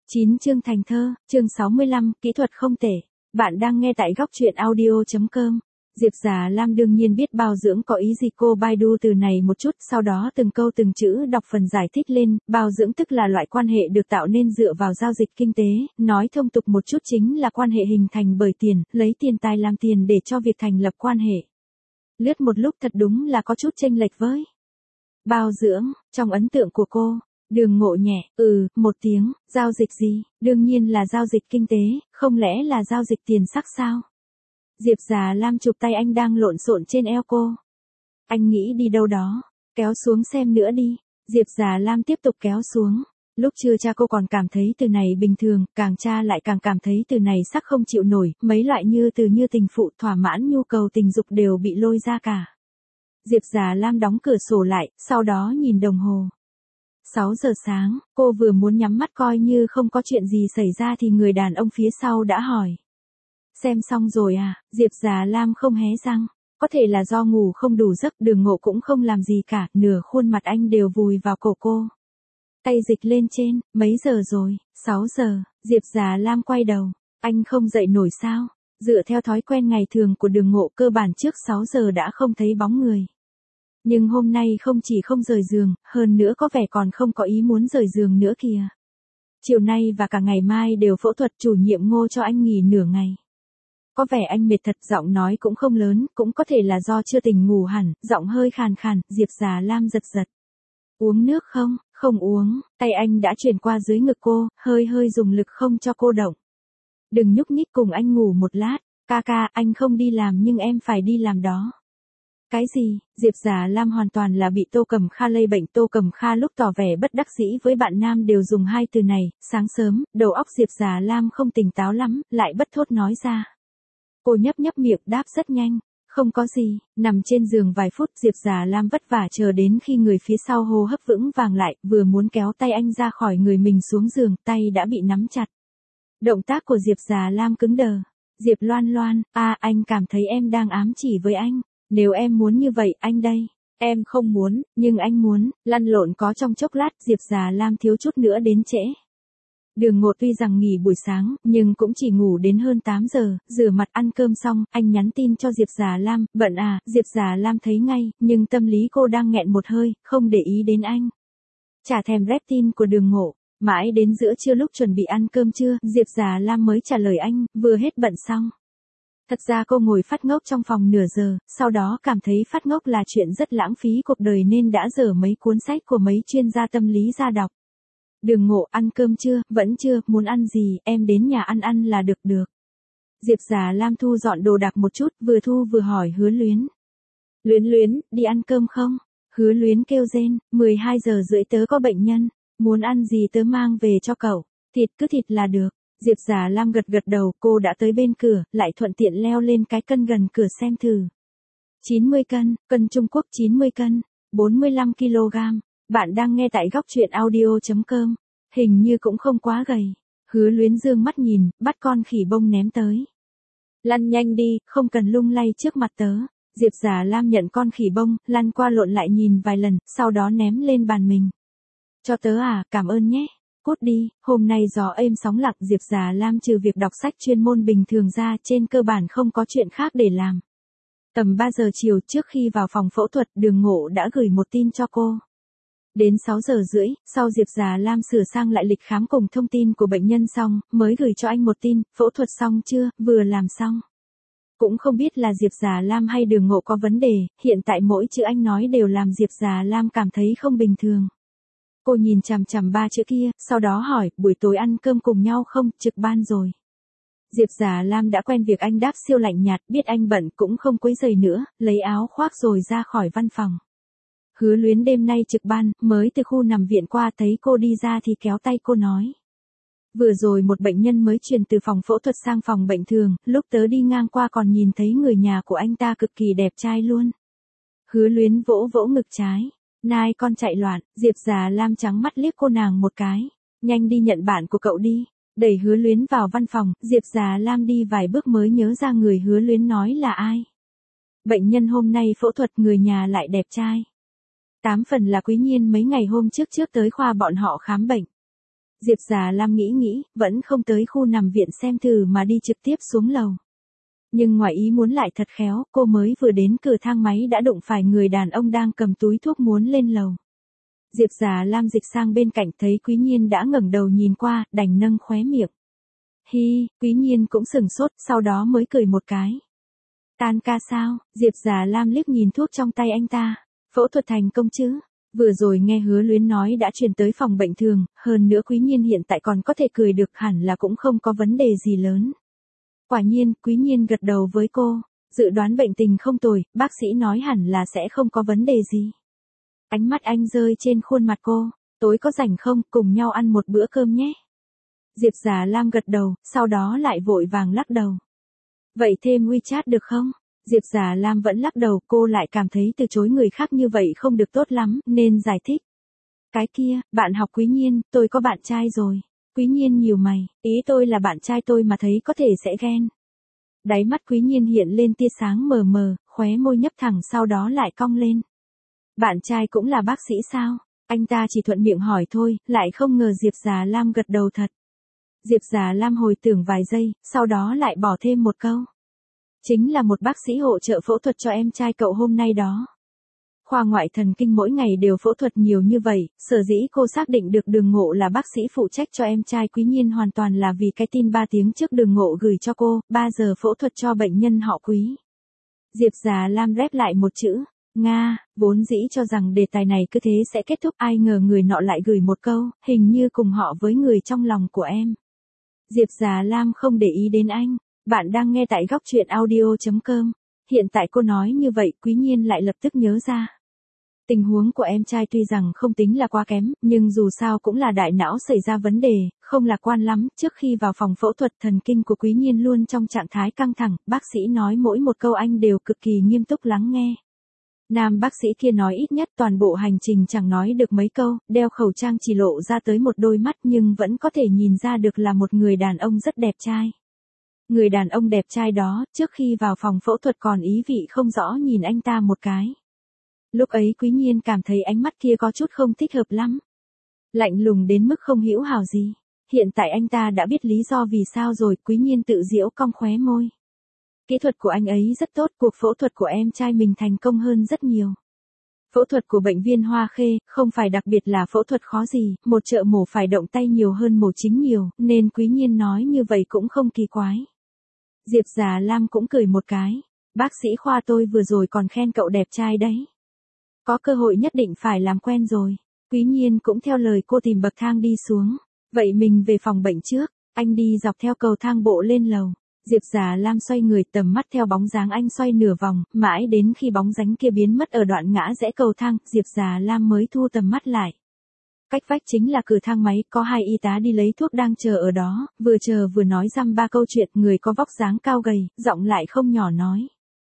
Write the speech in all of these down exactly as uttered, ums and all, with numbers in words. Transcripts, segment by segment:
chín chương thành thơ, chương sáu mươi lăm, kỹ thuật không tệ. Bạn đang nghe tại góc truyện audio chấm com. Diệp Già Lam đương nhiên biết bao dưỡng có ý gì, cô Baidu từ này một chút, sau đó từng câu từng chữ đọc phần giải thích lên. Bao dưỡng tức là loại quan hệ được tạo nên dựa vào giao dịch kinh tế, nói thông tục một chút chính là quan hệ hình thành bởi tiền, lấy tiền tài làm tiền để cho việc thành lập quan hệ. Lướt một lúc thật đúng là có chút chênh lệch với bao dưỡng, trong ấn tượng của cô. Đường Ngộ nhẹ, ừ, một tiếng, giao dịch gì, đương nhiên là giao dịch kinh tế, không lẽ là giao dịch tiền sắc sao? Diệp Già Lam chụp tay anh đang lộn xộn trên eo cô. Anh nghĩ đi đâu đó, kéo xuống xem nữa đi. Diệp Già Lam tiếp tục kéo xuống. Lúc chưa tra cô còn cảm thấy từ này bình thường, càng tra lại càng cảm thấy từ này sắc không chịu nổi, mấy loại như từ như tình phụ thỏa mãn nhu cầu tình dục đều bị lôi ra cả. Diệp Già Lam đóng cửa sổ lại, sau đó nhìn đồng hồ. sáu giờ sáng, cô vừa muốn nhắm mắt coi như không có chuyện gì xảy ra thì người đàn ông phía sau đã hỏi. Xem xong rồi à? Diệp Già Lam không hé răng. Có thể là do ngủ không đủ giấc, Đường Ngộ cũng không làm gì cả, nửa khuôn mặt anh đều vùi vào cổ cô. Tay dịch lên trên, mấy giờ rồi? sáu giờ, Diệp Già Lam quay đầu. Anh không dậy nổi sao? Dựa theo thói quen ngày thường của Đường Ngộ, cơ bản trước sáu giờ đã không thấy bóng người. Nhưng hôm nay không chỉ không rời giường, hơn nữa có vẻ còn không có ý muốn rời giường nữa kìa. Chiều nay và cả ngày mai đều phẫu thuật, chủ nhiệm Ngô cho anh nghỉ nửa ngày. Có vẻ anh mệt thật, giọng nói cũng không lớn, cũng có thể là do chưa tỉnh ngủ hẳn, giọng hơi khàn khàn. Diệp Già Lam giật giật. Uống nước không? Không uống. Tay anh đã chuyển qua dưới ngực cô, hơi hơi dùng lực không cho cô động. Đừng nhúc nhích, cùng anh ngủ một lát. Ca ca, anh không đi làm nhưng em phải đi làm đó. Cái gì? Diệp Già Lam hoàn toàn là bị Tô Cẩm Kha lây bệnh. Tô Cẩm Kha lúc tỏ vẻ bất đắc dĩ với bạn nam đều dùng hai từ này. Sáng sớm, đầu óc Diệp Già Lam không tỉnh táo lắm, lại bất thốt nói ra. Cô nhấp nhấp miệng đáp rất nhanh. Không có gì. Nằm trên giường vài phút, Diệp Già Lam vất vả chờ đến khi người phía sau hô hấp vững vàng lại, vừa muốn kéo tay anh ra khỏi người mình xuống giường, tay đã bị nắm chặt. Động tác của Diệp Già Lam cứng đờ. Diệp Loan Loan, à, anh cảm thấy em đang ám chỉ với anh. Nếu em muốn như vậy, anh đây. Em không muốn, nhưng anh muốn. Lăn lộn có trong chốc lát, Diệp Già Lam thiếu chút nữa đến trễ. Đường Ngộ tuy rằng nghỉ buổi sáng, nhưng cũng chỉ ngủ đến hơn tám giờ, rửa mặt ăn cơm xong, anh nhắn tin cho Diệp Già Lam, bận à, Diệp Già Lam thấy ngay, nhưng tâm lý cô đang nghẹn một hơi, không để ý đến anh. Chả thèm rep tin của Đường Ngộ, mãi đến giữa trưa lúc chuẩn bị ăn cơm trưa, Diệp Già Lam mới trả lời anh, vừa hết bận xong. Thật ra cô ngồi phát ngốc trong phòng nửa giờ, sau đó cảm thấy phát ngốc là chuyện rất lãng phí cuộc đời nên đã dở mấy cuốn sách của mấy chuyên gia tâm lý ra đọc. Đường Ngộ, ăn cơm chưa? Vẫn chưa, muốn ăn gì, em đến nhà ăn ăn là được được. Diệp Già Lam thu dọn đồ đạc một chút, vừa thu vừa hỏi Hứa Luyến. Luyến Luyến, đi ăn cơm không? Hứa Luyến kêu rên, mười hai giờ rưỡi tớ có bệnh nhân, muốn ăn gì tớ mang về cho cậu, thịt cứ thịt là được. Diệp Già Lam gật gật đầu, cô đã tới bên cửa, lại thuận tiện leo lên cái cân gần cửa xem thử. chín mươi cân, cân Trung Quốc chín mươi cân, bốn mươi lăm ki lô gam. Bạn đang nghe tại góc truyện audio chấm com. Hình như cũng không quá gầy. Hứa Luyến dương mắt nhìn, bắt con khỉ bông ném tới. Lăn nhanh đi, không cần lung lay trước mặt tớ. Diệp Già Lam nhận con khỉ bông, lăn qua lộn lại nhìn vài lần, sau đó ném lên bàn mình. Cho tớ à, cảm ơn nhé. Cút đi, hôm nay gió êm sóng lặng. Diệp Già Lam trừ việc đọc sách chuyên môn bình thường ra, trên cơ bản không có chuyện khác để làm. Tầm ba giờ chiều, trước khi vào phòng phẫu thuật, Đường Ngộ đã gửi một tin cho cô. Đến sáu giờ rưỡi, sau Diệp Già Lam sửa sang lại lịch khám cùng thông tin của bệnh nhân xong, mới gửi cho anh một tin, phẫu thuật xong chưa, vừa làm xong. Cũng không biết là Diệp Già Lam hay Đường Ngộ có vấn đề, hiện tại mỗi chữ anh nói đều làm Diệp Già Lam cảm thấy không bình thường. Cô nhìn chằm chằm ba chữ kia, sau đó hỏi, buổi tối ăn cơm cùng nhau không, trực ban rồi. Diệp Già Lam đã quen việc anh đáp siêu lạnh nhạt, biết anh bận cũng không quấy rầy nữa, lấy áo khoác rồi ra khỏi văn phòng. Hứa Luyến đêm nay trực ban, mới từ khu nằm viện qua, thấy cô đi ra thì kéo tay cô nói. Vừa rồi một bệnh nhân mới chuyển từ phòng phẫu thuật sang phòng bệnh thường, lúc tớ đi ngang qua còn nhìn thấy người nhà của anh ta cực kỳ đẹp trai luôn. Hứa Luyến vỗ vỗ ngực trái. Nai con chạy loạn. Diệp Già Lam trắng mắt liếc cô nàng một cái. Nhanh đi nhận bạn của cậu đi. Đẩy Hứa Luyến vào văn phòng, Diệp Già Lam đi vài bước mới nhớ ra người Hứa Luyến nói là ai. Bệnh nhân hôm nay phẫu thuật, người nhà lại đẹp trai. Tám phần là Quý Nhiên mấy ngày hôm trước trước tới khoa bọn họ khám bệnh. Diệp Già Lam nghĩ nghĩ, vẫn không tới khu nằm viện xem thử mà đi trực tiếp xuống lầu. Nhưng ngoài ý muốn lại thật khéo, cô mới vừa đến cửa thang máy đã đụng phải người đàn ông đang cầm túi thuốc muốn lên lầu. Diệp Già Lam dịch sang bên cạnh thấy Quý Nhiên đã ngẩng đầu nhìn qua, đành nâng khóe miệng. Hi, Quý Nhiên cũng sừng sốt, sau đó mới cười một cái. Tan ca sao? Diệp Già Lam liếc nhìn thuốc trong tay anh ta. Phẫu thuật thành công chứ? Vừa rồi nghe Hứa Luyến nói đã chuyển tới phòng bệnh thường, hơn nữa Quý Nhiên hiện tại còn có thể cười được, hẳn là cũng không có vấn đề gì lớn. Quả nhiên, Quý Nhiên gật đầu với cô. Dự đoán bệnh tình không tồi, bác sĩ nói hẳn là sẽ không có vấn đề gì. Ánh mắt anh rơi trên khuôn mặt cô. Tối có rảnh không, cùng nhau ăn một bữa cơm nhé. Diệp Già Lam gật đầu, sau đó lại vội vàng lắc đầu. Vậy thêm WeChat được không? Diệp Già Lam vẫn lắc đầu, cô lại cảm thấy từ chối người khác như vậy không được tốt lắm, nên giải thích. Cái kia, bạn học Quý Nhiên, tôi có bạn trai rồi. Quý Nhiên nhíu mày, ý tôi là bạn trai tôi mà thấy có thể sẽ ghen. Đáy mắt Quý Nhiên hiện lên tia sáng mờ mờ, khóe môi nhấp thẳng sau đó lại cong lên. Bạn trai cũng là bác sĩ sao? Anh ta chỉ thuận miệng hỏi thôi, lại không ngờ Diệp Già Lam gật đầu thật. Diệp Già Lam hồi tưởng vài giây, sau đó lại bỏ thêm một câu. Chính là một bác sĩ hỗ trợ phẫu thuật cho em trai cậu hôm nay đó. Khoa ngoại thần kinh mỗi ngày đều phẫu thuật nhiều như vậy, sở dĩ cô xác định được Đường Ngộ là bác sĩ phụ trách cho em trai Quý Nhiên hoàn toàn là vì cái tin ba tiếng trước Đường Ngộ gửi cho cô, ba giờ phẫu thuật cho bệnh nhân họ Quý. Diệp Già Lam rép lại một chữ, Nga, vốn dĩ cho rằng đề tài này cứ thế sẽ kết thúc, ai ngờ người nọ lại gửi một câu, hình như cùng họ với người trong lòng của em. Diệp Già Lam không để ý đến anh. Bạn đang nghe tại góc truyện audio chấm com. Hiện tại cô nói như vậy, Quý Nhiên lại lập tức nhớ ra. Tình huống của em trai tuy rằng không tính là quá kém, nhưng dù sao cũng là đại não xảy ra vấn đề, không lạc quan lắm. Trước khi vào phòng phẫu thuật, thần kinh của Quý Nhiên luôn trong trạng thái căng thẳng, bác sĩ nói mỗi một câu anh đều cực kỳ nghiêm túc lắng nghe. Nam bác sĩ kia nói ít nhất toàn bộ hành trình chẳng nói được mấy câu, đeo khẩu trang chỉ lộ ra tới một đôi mắt nhưng vẫn có thể nhìn ra được là một người đàn ông rất đẹp trai. Người đàn ông đẹp trai đó, trước khi vào phòng phẫu thuật còn ý vị không rõ nhìn anh ta một cái. Lúc ấy Quý Nhiên cảm thấy ánh mắt kia có chút không thích hợp lắm. Lạnh lùng đến mức không hiểu hào gì. Hiện tại anh ta đã biết lý do vì sao rồi, Quý Nhiên tự giễu cong khóe môi. Kỹ thuật của anh ấy rất tốt, cuộc phẫu thuật của em trai mình thành công hơn rất nhiều. Phẫu thuật của bệnh viên Hoa Khê, không phải đặc biệt là phẫu thuật khó gì, một trợ mổ phải động tay nhiều hơn mổ chính nhiều, nên Quý Nhiên nói như vậy cũng không kỳ quái. Diệp Già Lam cũng cười một cái. Bác sĩ khoa tôi vừa rồi còn khen cậu đẹp trai đấy. Có cơ hội nhất định phải làm quen rồi. Quý Nhiên cũng theo lời cô tìm bậc thang đi xuống. Vậy mình về phòng bệnh trước, anh đi dọc theo cầu thang bộ lên lầu. Diệp Già Lam xoay người, tầm mắt theo bóng dáng anh xoay nửa vòng, mãi đến khi bóng dáng kia biến mất ở đoạn ngã rẽ cầu thang, Diệp Già Lam mới thu tầm mắt lại. Cách vách chính là cửa thang máy, có hai y tá đi lấy thuốc đang chờ ở đó, vừa chờ vừa nói dăm ba câu chuyện, người có vóc dáng cao gầy, giọng lại không nhỏ nói.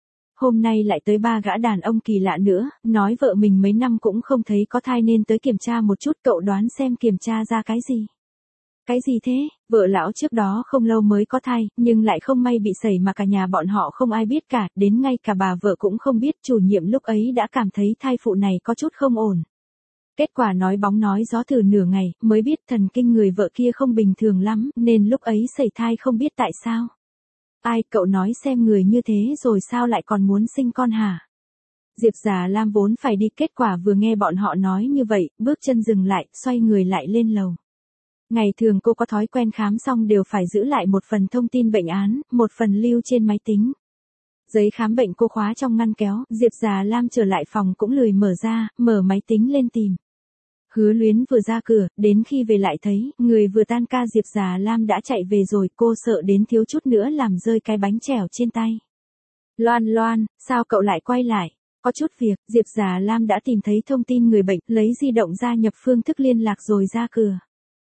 Hôm nay lại tới ba gã đàn ông kỳ lạ nữa, nói vợ mình mấy năm cũng không thấy có thai nên tới kiểm tra một chút, cậu đoán xem kiểm tra ra cái gì? Cái gì thế? Vợ lão trước đó không lâu mới có thai, nhưng lại không may bị sẩy mà cả nhà bọn họ không ai biết cả, đến ngay cả bà vợ cũng không biết, chủ nhiệm lúc ấy đã cảm thấy thai phụ này có chút không ổn. Kết quả nói bóng nói gió thử nửa ngày, mới biết thần kinh người vợ kia không bình thường lắm, nên lúc ấy sẩy thai không biết tại sao. Ai, cậu nói xem người như thế rồi sao lại còn muốn sinh con hả? Diệp Già Lam vốn phải đi, kết quả vừa nghe bọn họ nói như vậy, bước chân dừng lại, xoay người lại lên lầu. Ngày thường cô có thói quen khám xong đều phải giữ lại một phần thông tin bệnh án, một phần lưu trên máy tính. Giấy khám bệnh cô khóa trong ngăn kéo, Diệp Già Lam trở lại phòng cũng lười mở ra, mở máy tính lên tìm. Hứa Luyến vừa ra cửa, đến khi về lại thấy, người vừa tan ca Diệp Già Lam đã chạy về rồi, cô sợ đến thiếu chút nữa làm rơi cái bánh chèo trên tay. Loan Loan, sao cậu lại quay lại? Có chút việc, Diệp Già Lam đã tìm thấy thông tin người bệnh, lấy di động ra nhập phương thức liên lạc rồi ra cửa.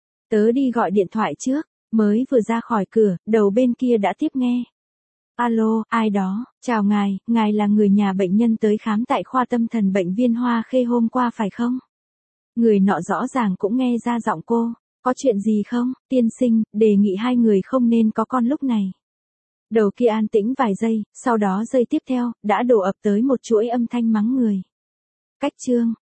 Tớ đi gọi điện thoại trước, mới vừa ra khỏi cửa, đầu bên kia đã tiếp nghe. Alo, ai đó, chào ngài, ngài là người nhà bệnh nhân tới khám tại khoa tâm thần bệnh viên Hoa Khê hôm qua phải không? Người nọ rõ ràng cũng nghe ra giọng cô, có chuyện gì không, tiên sinh, đề nghị hai người không nên có con lúc này. Đầu kia an tĩnh vài giây, sau đó giây tiếp theo, đã đổ ập tới một chuỗi âm thanh mắng người. Cách chương,